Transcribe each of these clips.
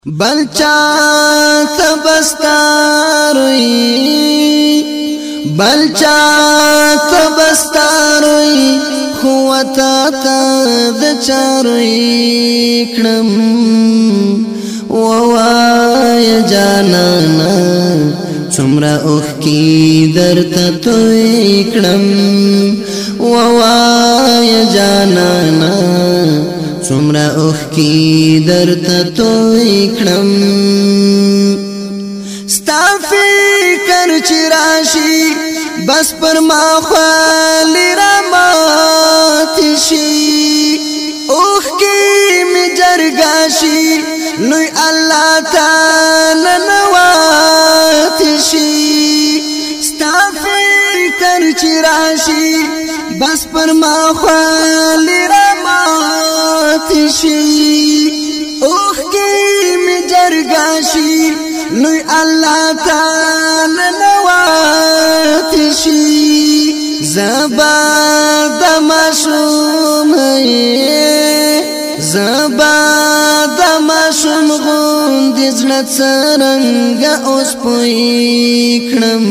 بلچا تبستاروی خوتا تا دچاروی کڑم ووای جانانا چمرا اوخ کی درتا توی کڑم ووای جانانا چمرا اوخ کی درتا توی کڑم ستا فکر چراشی بس پر ما خوالی راماتی شی اوخ کی می جرگاشی لوی اللہ تعالی نواتی شی ستا فکر چراشی بس پر ما خوالی راماتی شی اوخ کی می جرگاشی لوی اللہ تعالی نواتی شی زبا دمشوم زبا دمشوم غوندی زړه څرنګه اوس پوی کړم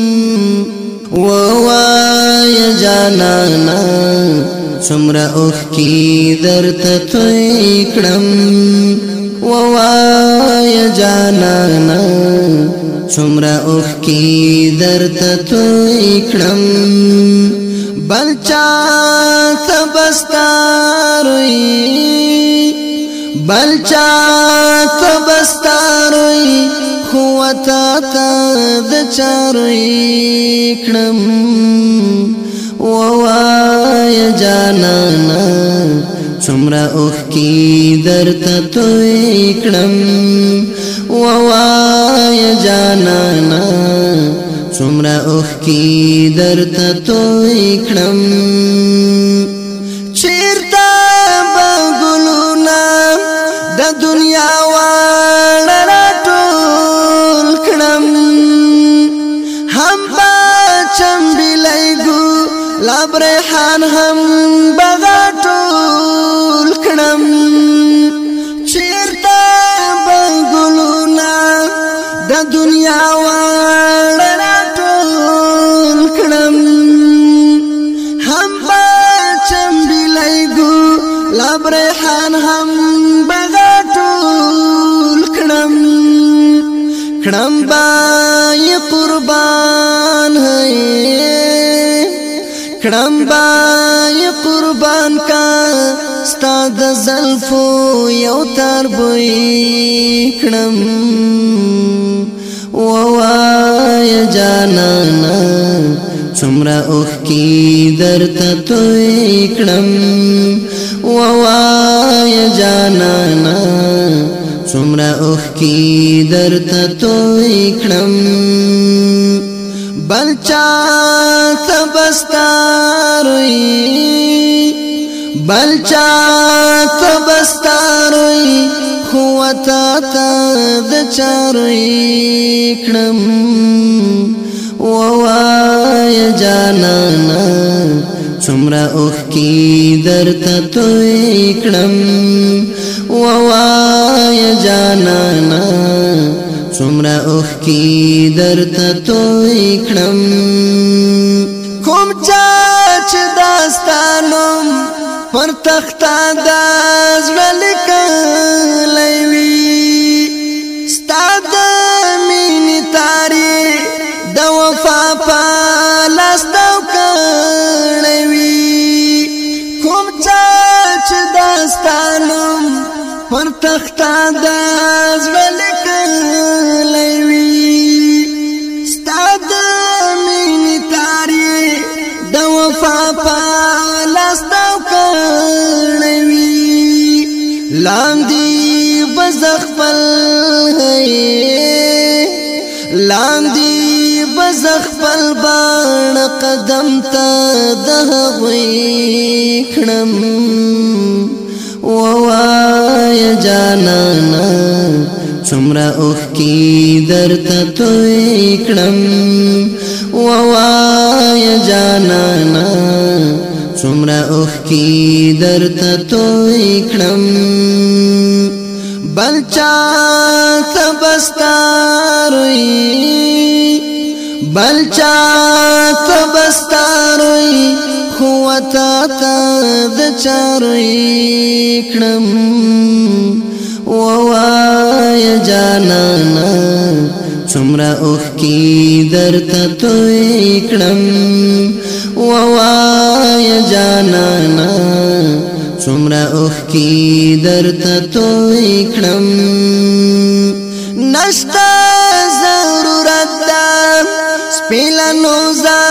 ووای جانانا څومره اوښکې درته توی کړم ووای جانانا څومره اوښکې درته توی کړم بلچا تبستاروی خوتا تا دچاروی کړم ووای جانانا څومره اوښکې درته توی کړم ووای جانانا څومره اوښکې درته توی کړم چیرته به ګلونه د دنیا واړه راټول کړم هم به چمبیلی ګلاب ریحان هم به غاټول کړم چیرته به ګلونه د دنیا واړه راټول کړم هم به چمبیلی ګلاب ریحان هم به غاټول کړم کړم به قربان کړم به قربان کا ستا د زلفو یو تار بوی کړم ووای جانانا څومره اوښکې درته توی کړم ووای جانانا څومره اوښکې درته توی کړم بلچا تبستاروی خوتا تا دچاروی کړم ووای جانانا څومره اوښکې درته توی کړم ووای جانانا څومره اوښکې درته توی کړم کوم چا چې داستانم پر تخته د زړه لیکلی وي ستا د مینې تارې د وفا په لاس دو کړی وي کوم چا چې داستانم پر تخته د زړه لیکلی وي ستا د مینې تارې د وفا په لاس دو کړی وي لاندې بزخپل باڼه قدم ته د هغوی کړم ووای جانانا څومره اوښکې درته توی کړم ووای جانانا څومره اوښکې درته توی کړم بلچا تبستاروي بلچا تبستاروي خوتا تا د چاروي کړم ووایا جانانا څومره اوخ کی درته توی کړم ووایا جانانا څومره اوخ کی درته توی کړم نشتا ضرورت دا سپیلنو ز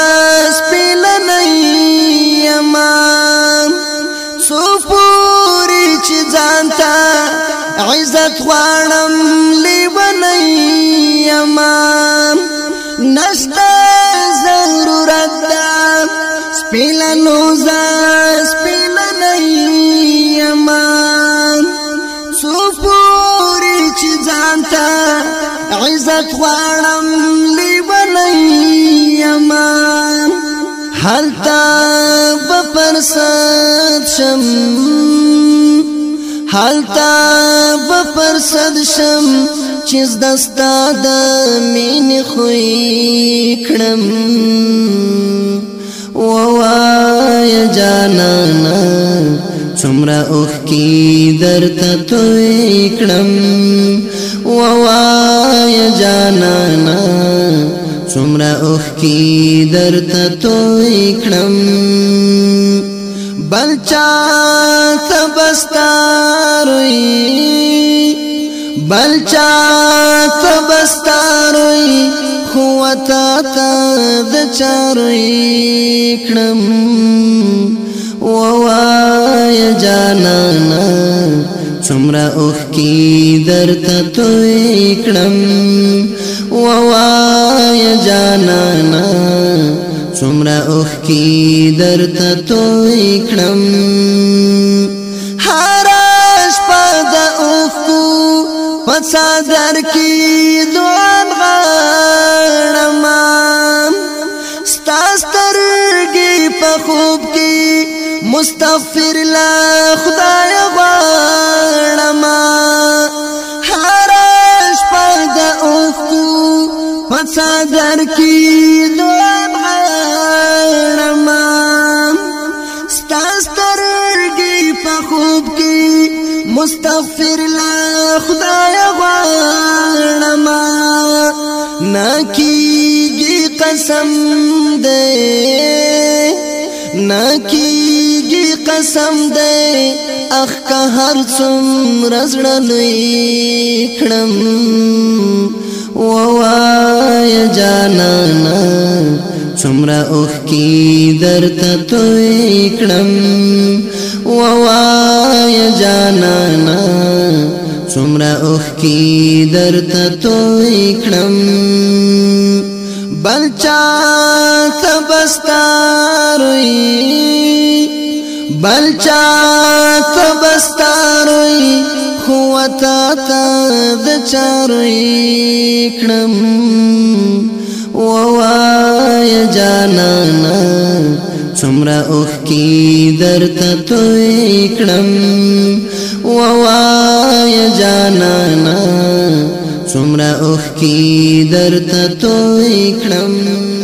سپیلنیما څو پوری چې ځانته عزت غواړم لیونیما نشتا ضرورت دا سپیلنو ز سپیلنیما څو پوری چې ځانته عزت غواړم لیونیما حالتا بپرسد شم حالتا بپرسد شم چیز دستا د مین خوی کړم ووایا جانانا څومره اوخ کی درته توی کړم ووایا جانانا څومره اوخ کی درته توی کړم بلچا تبستاروي بلچا تبستاروي خوتا تا د چاروي کړم ووایا جانانا څومره اوخ کی درته توی کړم ووایا جانانا څومره اوخ کی درته توی کړم هر شپه د اوښکو په څادر کې دعا غواړم ستا سترګې په خوب کې مستغفر له خدای غواړم هر شپه د اوښکو په څادر کې دعا مستغفر لا خدای غواړم نکیږي قسم دې نکیږي قسم دې اخ که هر څومره زړه لوی کړم ووایا جانانا څومره اوښ کی درته توی کړم ووایا جانانا څومره اوښ کی درته توی کړم بلچا تبستاروي بلچا تبستاروي خوتا تا د چاروي کړم ووایا جانانا څومره اوښ کی درته توی کړم ووایا جانانا څومره اوښ کی درته توی کړم